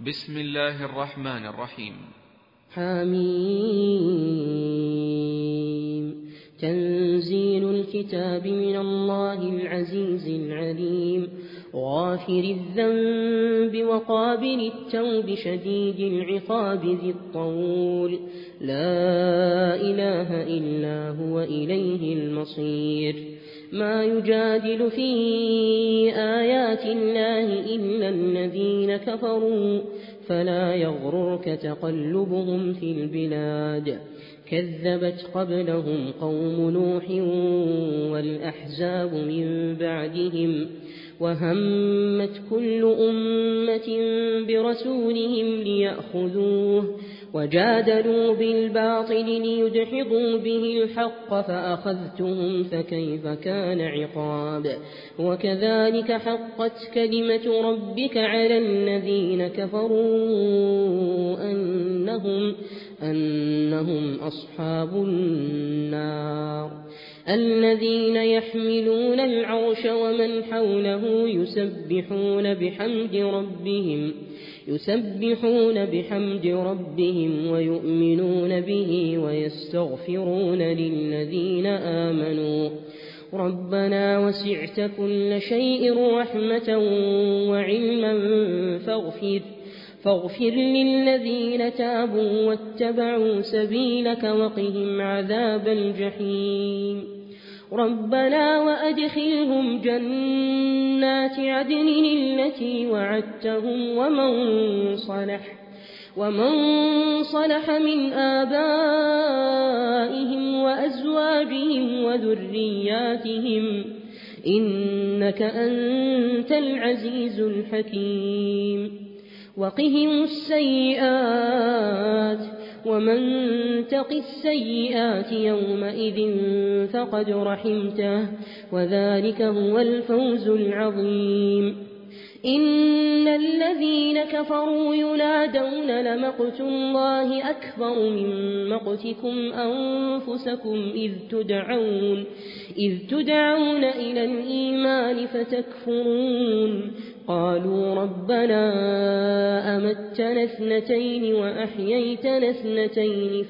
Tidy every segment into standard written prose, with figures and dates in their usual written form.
بسم الله الرحمن الرحيم. حميم. تنزيل الكتاب من الله العزيز العليم، غافر الذنب وقابل التوب شديد العقاب ذي الطول، لا إله إلا هو إليه المصير. ما يجادل في آيات الله إلا الذين كفروا، فلا يغررك تقلبهم في البلاد. كذبت قبلهم قوم نوح والأحزاب من بعدهم، وهمت كل أمة برسولهم ليأخذوه، وجادلوا بالباطل ليدحضوا به الحق فأخذتهم فكيف كان عقاب. وكذلك حقت كلمة ربك على الذين كفروا أنهم أصحاب النار. الذين يحملون العرش ومن حوله يسبحون بحمد ربهم ويؤمنون به ويستغفرون للذين آمنوا ربنا وسعت كل شيء رحمة وعلما فاغفر للذين تابوا واتبعوا سبيلك وقهم عذاب الجحيم. ربنا وأدخلهم جنات عدن التي وعدتهم ومن صلح من آبائهم وأزواجهم وذرياتهم إنك أنت العزيز الحكيم. وقهم السيئات ومن تق السيئات يومئذ فقد رحمته وذلك هو الفوز العظيم. إن الذين كفروا ينادون لمقت الله أكبر من مقتكم أنفسكم إذ تدعون إلى الإيمان فتكفرون. قالوا ربنا أمتنا اثنتين وأحييتنا اثنتين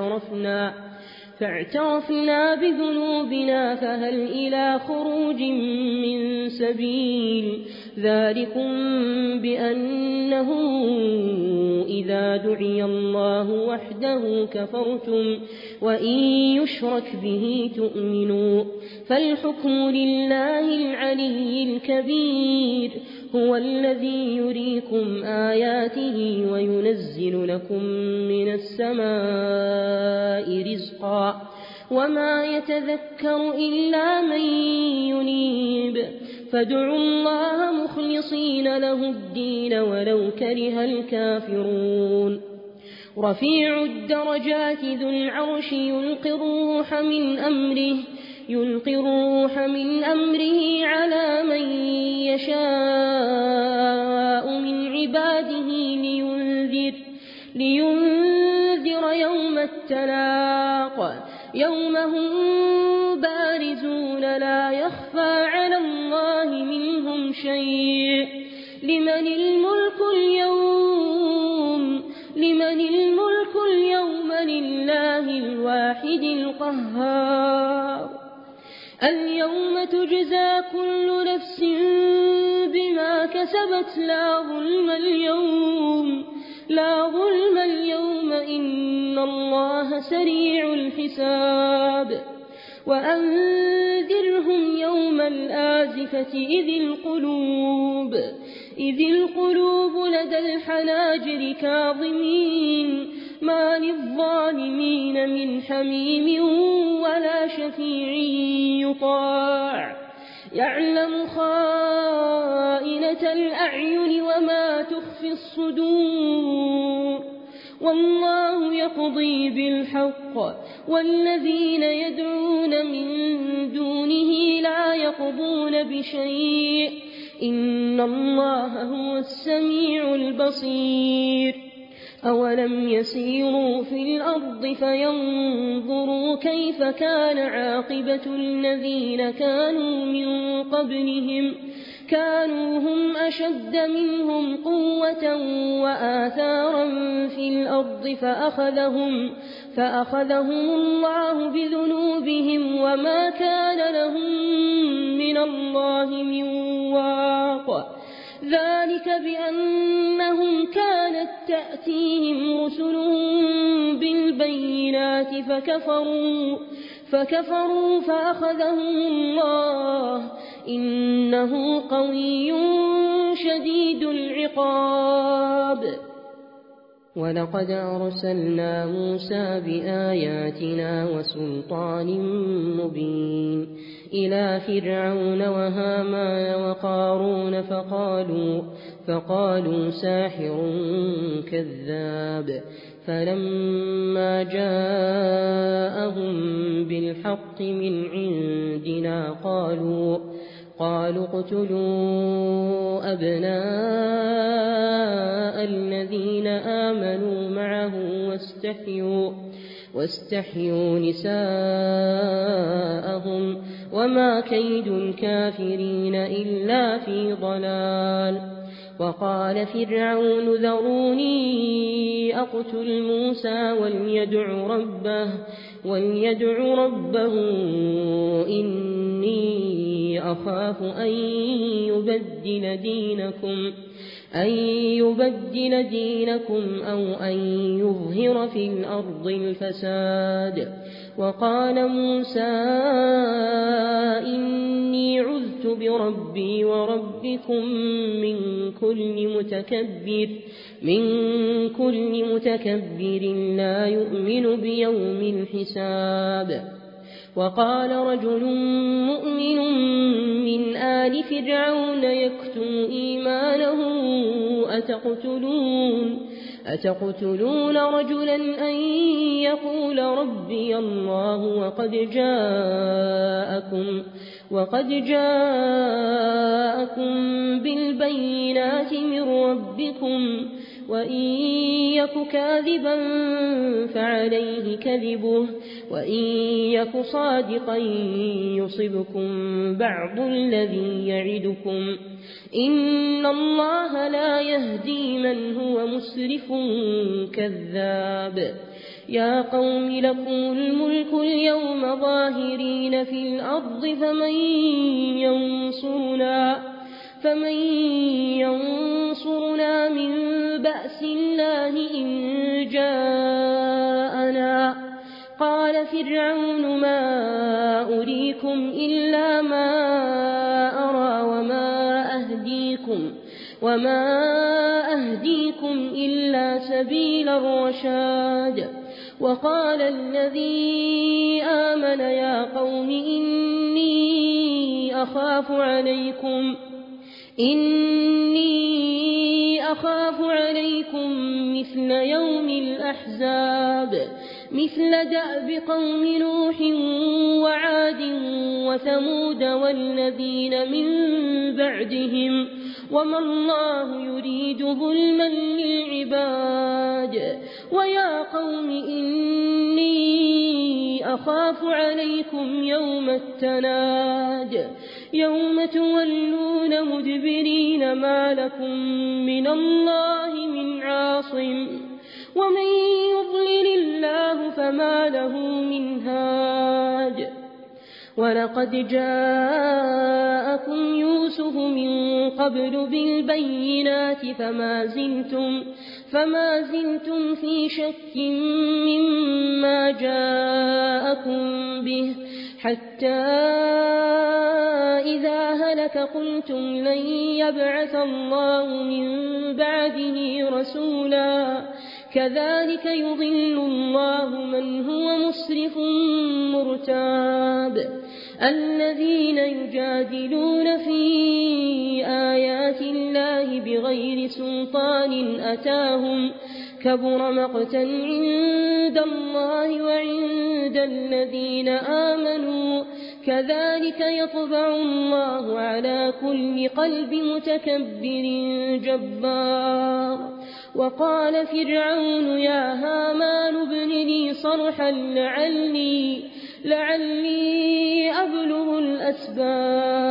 فاعترفنا بذنوبنا فهل إلى خروج من سبيل. ذلكم بأنه إذا دعي الله وحده كفرتم وإن يشرك به تؤمنوا. فالحكم لله العلي الكبير، هو الذي يريكم آياته وينزل لكم من السماء رزقا وما يتذكر إلا من ينيب. فادعوا الله مخلصين له الدين ولو كره الكافرون. رفيع الدرجات ذو العرش يلقي الروح من أمره على من يشاء من عباده لينذر يوم التلاق، يوم هم بارزون لا يخفى على الله منهم شيء. لمن الملك اليوم لله الواحد القهار. اليوم تجزى كل نفس بما كسبت لا ظلم اليوم إن الله سريع الحساب. وأنذرهم يوم الآزفة إذ القلوب لدى الحناجر كاظمين ما للظالمين من حميم ولا شفيع يطاع. يعلم خائنة الأعين وما تخفي الصدور. والله يقضي بالحق والذين يدعون من دونه لا يقضون بشيء إن الله هو السميع البصير. أولم يسيروا في الأرض فينظروا كيف كان عاقبة الذين كانوا من قبلهم كانوا هم أشد منهم قوة وآثارا في الأرض فأخذهم الله بذنوبهم وما كان لهم من الله من واق. ذلك بأنهم كانت تأتيهم رسلهم بالبينات فكفروا فأخذهم الله إنه قوي شديد العقاب. ولقد أرسلنا موسى بآياتنا وسلطان مبين إلى فرعون وهامان وقارون فقالوا ساحر كذاب. فلما جاءهم بالحق من عندنا قالوا اقتلوا أبناء الذين آمنوا معه واستحيوا نساءهم وما كيد الكافرين إلا في ضلال. وقال فرعون ذروني أقتل موسى وليدع ربه إني أخاف أن يبدل دينكم أو أن يظهر في الأرض الفساد. وقال موسى إني عذت بربي وربكم من كل متكبر لا يؤمن بيوم الحساب. وقال رجل مؤمن من آل فرعون يكتم إيمانه أتقتلون رجلا أن يقول ربي الله وقد جاءكم بالبينات من ربكم وإن يك كاذبا فعليه كذبه وإن يك صادقا يصبكم بعض الذي يعدكم إن الله لا يهدي من هو مسرف كذاب. يا قوم لكم الملك اليوم ظاهرين في الأرض فمن ينصرنا من بأس الله إن جاءنا. قال فرعون ما أريكم إلا ما أرى وما أهديكم إلا سبيل الرشاد. وقال الذي آمن يا قوم إني أخاف عليكم مثل يوم الأحزاب مثل دأب قوم نوح وعاد وثمود والذين من بعدهم وما الله يريد ظلما للعباد. ويا قوم إني أخاف عليكم يوم التناد يوم تولون مدبرين ما لكم من الله من عاصم ومن يضلل الله فما له من هاد. ولقد جاءكم يوسف من قبل بالبينات فما زلتم في شك مما جاءكم به حتى إذا هلك قلتم لن يبعث الله من بعده رسولا كذلك يضل الله من هو مسرف مرتاب. الذين يجادلون في آيات الله بغير سلطان أتاهم كبر مقتا عند الله وعند الذين آمنوا كذلك يطبع الله على كل قلب متكبر جبار. وقال فرعون يا هامان ابن لي صرحا لعلي أبلغ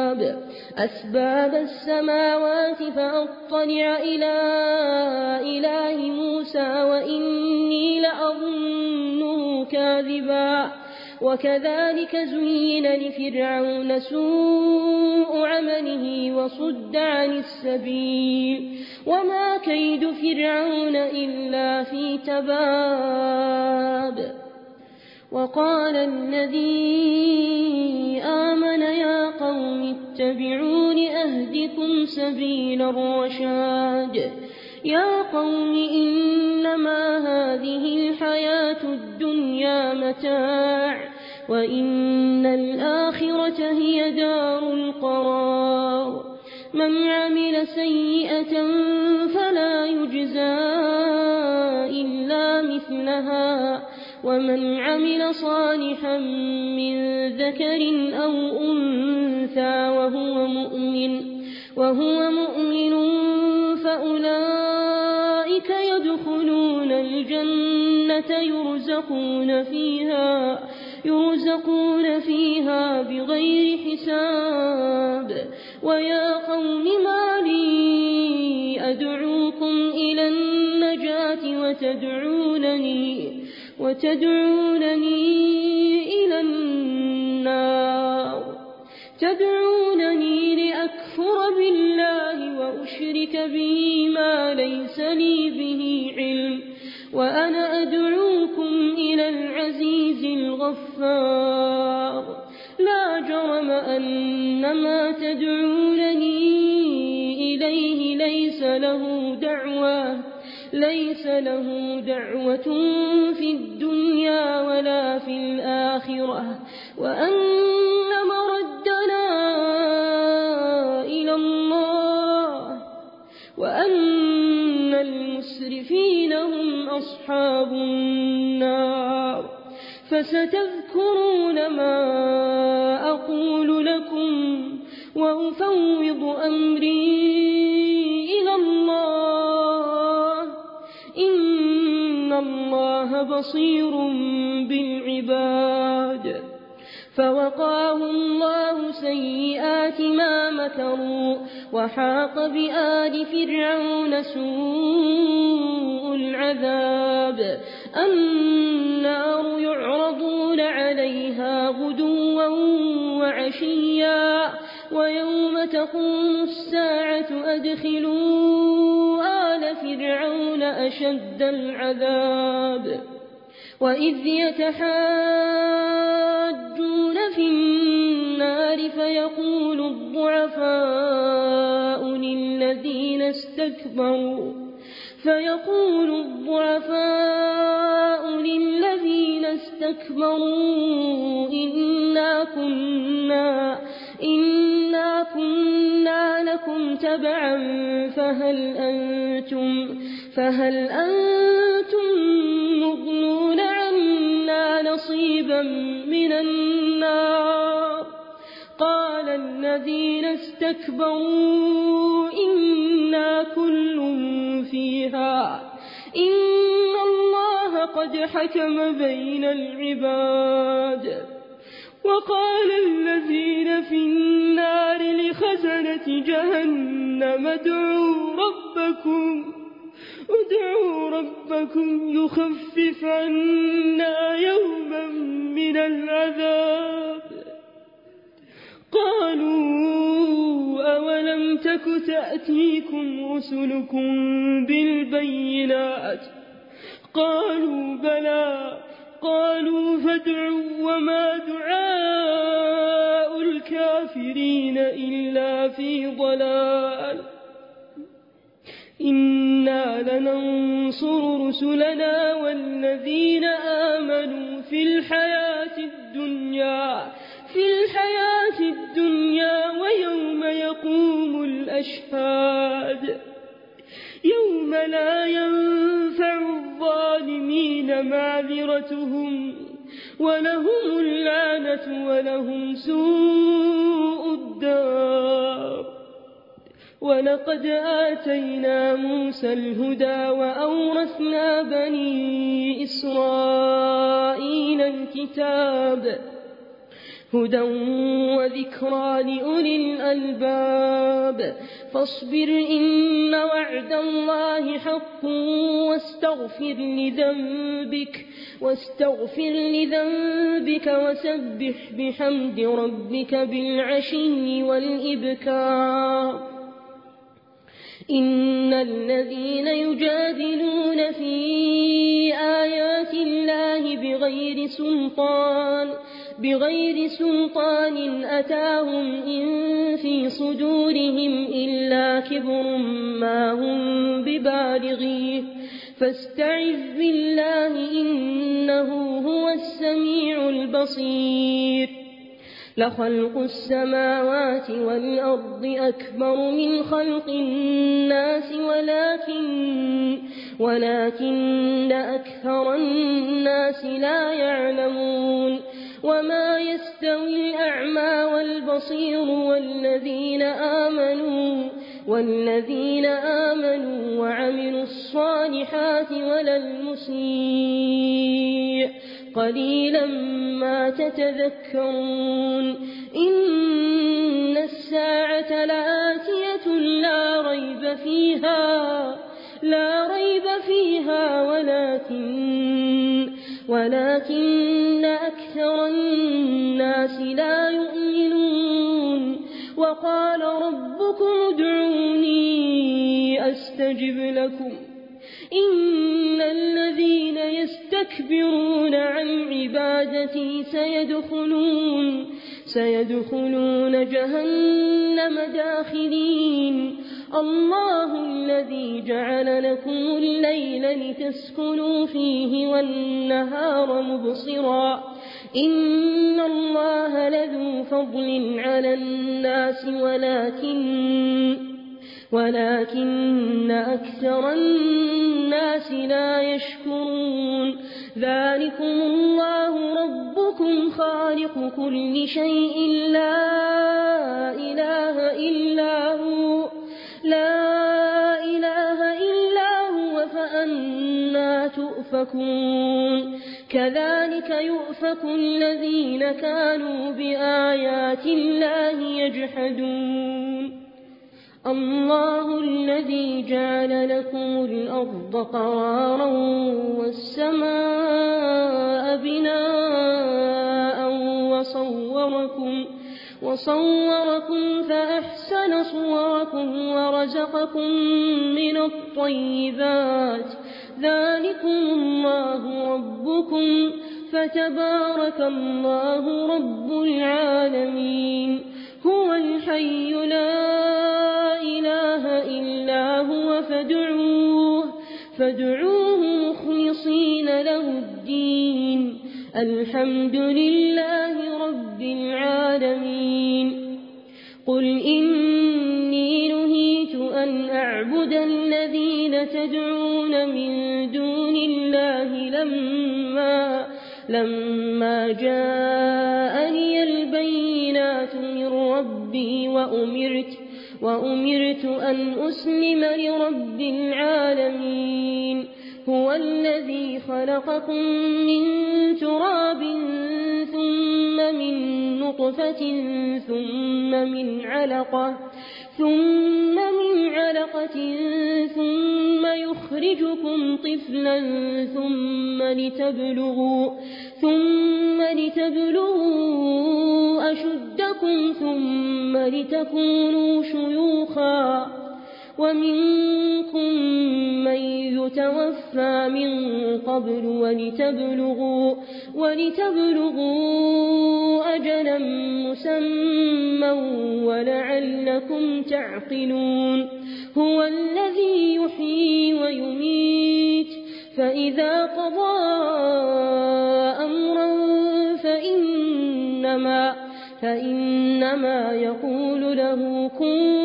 أسباب السماوات فأطلع إلى كاذبا وكذلك زين لفرعون سوء عمله وصد عن السبيل وما كيد فرعون إلا في تباب. وقال الذي آمن يا قوم اتبعون أهدكم سبيل الرشاد. يا قوم إنما هذه الحياة الدنيا متاع وإن الآخرة هي دار القرار. من عمل سيئة فلا يجزى إلا مثلها ومن عمل صالحا من ذكر أو أنثى وهو مؤمن فأولئك يدخلون الجنة يرزقون فيها بغير حساب. ويا قوم ما لي أدعوكم إلى النجاة وتدعونني إلى النار. تدعونني لأكفر بالله وأشرك به ما ليس لي به علم وأنا أدعوكم إلى العزيز الغفار. لا جرم أن ما تدعونني إليه ليس له دعوة في الدنيا ولا في الآخرة وأن مردنا إلى الله وأن المسرفين هم أصحاب النار. فستذكرون ما أقول لكم وأفوض أمري إلى الله إن الله بصير بالعباد. فوقاه الله سيئات ما مكروا وحاق بآل فرعون سوء العذاب. النار يعرضون عليها غدوا وعشيا ويوم تقوم الساعة أدخلوا آل فرعون أشد العذاب. وإذ يتحاجون في النار فيقول الضعفاء للذين استكبروا إنا كنا لكم تبعا فهل أنتم مغنون عنا نصيبا من النار. قال الذين استكبروا إنا كل فيها إن الله قد حكم بين العباد. وقال الذين في النار لخزنة جهنم ادعوا ربكم يخفف عنا يوما من العذاب. قالوا أولم تك تأتيكم رسلكم بالبينات قالوا بلى قالوا فادعوا وما دعاء الكافرين إلا في ضلال. إنا لننصر رسلنا والذين آمنوا في الحياة الدنيا ويوم يقوم الأشهاد. يوم لا ينفع الظالمين معذرتهم ولهم اللعنة ولهم سوء الدار. ولقد آتينا موسى الهدى وأورثنا بني إسرائيل الكتاب هدى وذكرى لأولي الألباب فاصبر إن وعد الله حق واستغفر لذنبك وسبح بحمد ربك بالعشي والإبكار إن الذين يجادلون في آيات الله بغير سلطان أتاهم إن في صدورهم إلا كبر ما هم ببالغيه فاستعذ بالله إنه هو السميع البصير لخلق السماوات والأرض أكبر من خلق الناس ولكن أكثر الناس لا يعلمون وما يستوي الأعمى والبصير والذين آمنوا وعملوا الصالحات ولا المسيء قليلا ما تتذكرون إن الساعة لآتية لا ريب فيها ولكن أكثر الناس لا يؤمنون وقال ربكم ادعوني أستجب لكم إن الذين يستكبرون عن عبادتي سيدخلون جهنم داخلين الله الذي جعل لكم الليل لتسكنوا فيه والنهار مبصرا إن الله لذو فضل على الناس ولكن أكثر الناس لا يشكرون ذلكم الله ربكم خالق كل شيء لا إله إلا هو فأنى تؤفكون كذلك يؤفك الذين كانوا بآيات الله يجحدون الله الذي جعل لكم الأرض قرارا والسماء بناء وصوركم فأحسن صوركم ورزقكم من الطيبات ذلكم الله ربكم فتبارك الله رب العالمين هو الحي لا إله إلا هو فادعوه مخلصين له الدين الحمد لله رب العالمين قل إني نهيت أن أعبد الذين تدعون من دون الله لما جاءني البينات من ربي وأمرت أن أسلم لرب العالمين هو الذي خلقكم من تراب ثم من نطفة ثم من علقة ثم يخرجكم طفلا ثم لتبلغوا أشدكم ثم لتكونوا شيوخا ومنكم من يتوفى من قبل ولتبلغوا أجلا مسمى ولعلكم تعقلون هو الذي يحيي ويميت فإذا قضى أمرا فإنما يقول له كن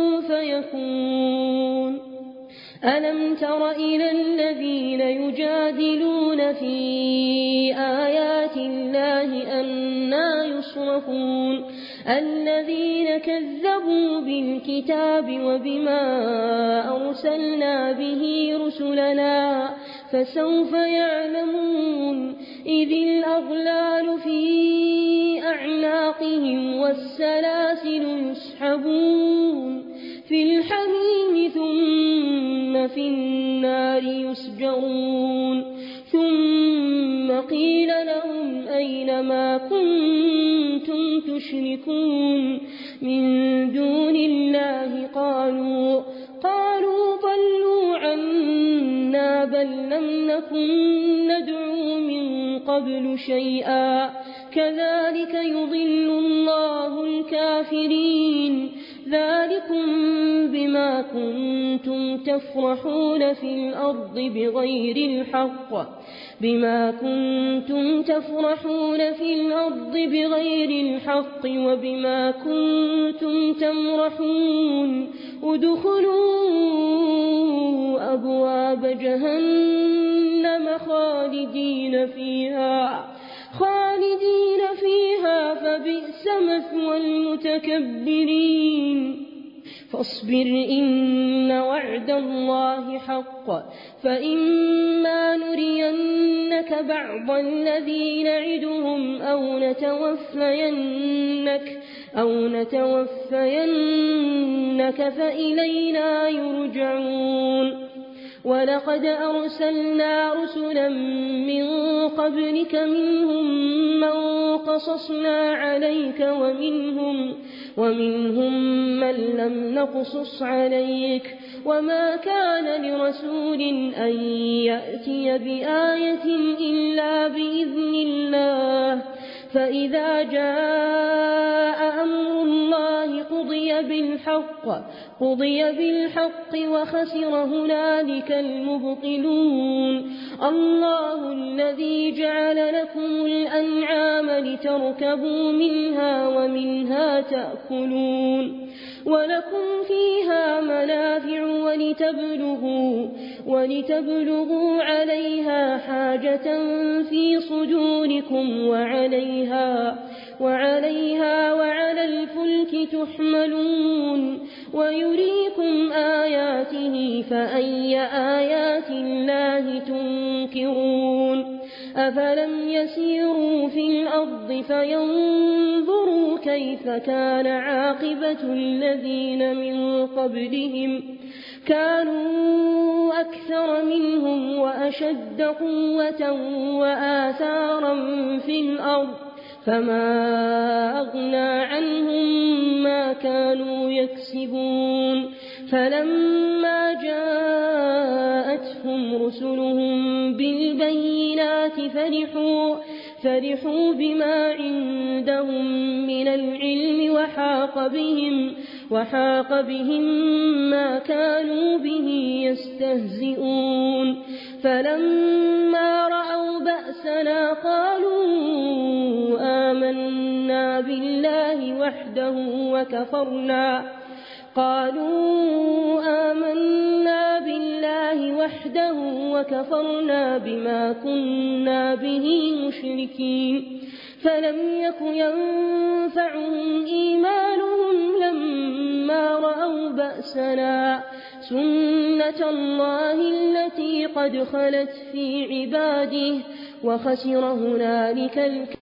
فيكون ألم تر إلى الذين يجادلون في آيات الله أنى يصرفون الذين كذبوا بالكتاب وبما أرسلنا به رسلنا فسوف يعلمون إذ الأغلال في أعناقهم والسلاسل يسحبون في الحميم ثم في النار يسجرون ثم قيل لهم أين ما كنتم تشركون من دون الله قالوا ضلوا عنا بل لم نكن ندعو من قبل شيئا كذلك يضل الله الكافرين ذلكم بما كنتم تفرحون في الأرض بغير الحق وبما كنتم تمرحون ادخلوا أبواب جهنم خالدين فيها فبئس مثوى المتكبرين فاصبر إن وعد الله حق فإما نرينك بعض الذي نعدهم أو نتوفينك فإلينا يرجعون ولقد أرسلنا رسلا من قبلك منهم من قصصنا عليك ومنهم من لم نقصص عليك وما كان لرسول أن يأتي بآية إلا بإذن الله فإذا جاء أمر الله قضي بالحق وخسر هنالك المبطلون الله الذي جعل لكم الأنعام لتركبوا منها ومنها تأكلون ولكم فيها منافع ولتبلغوا عليها حاجة في صدوركم وعليها وعلى الفلك تحملون ويريكم آياته فأي آيات الله تنكرون أفلم يسيروا في الأرض فينظروا كيف كان عاقبة الذين من قبلهم كانوا أكثر منهم وأشد قوة وآثارا في الأرض فما أغنى عنهم ما كانوا يكسبون فلما جاءتهم رسلهم بالبينات فرحوا بما عندهم من العلم وحاق بهم ما كانوا به يستهزئون فلما رأوا بأسنا قالوا آمنا بالله وحده وكفرنا بما كنا به مشركين فلم يك ينفعهم إيمانهم لما رأوا بأسنا سنة الله التي قد خلت في عباده وخسر هنالك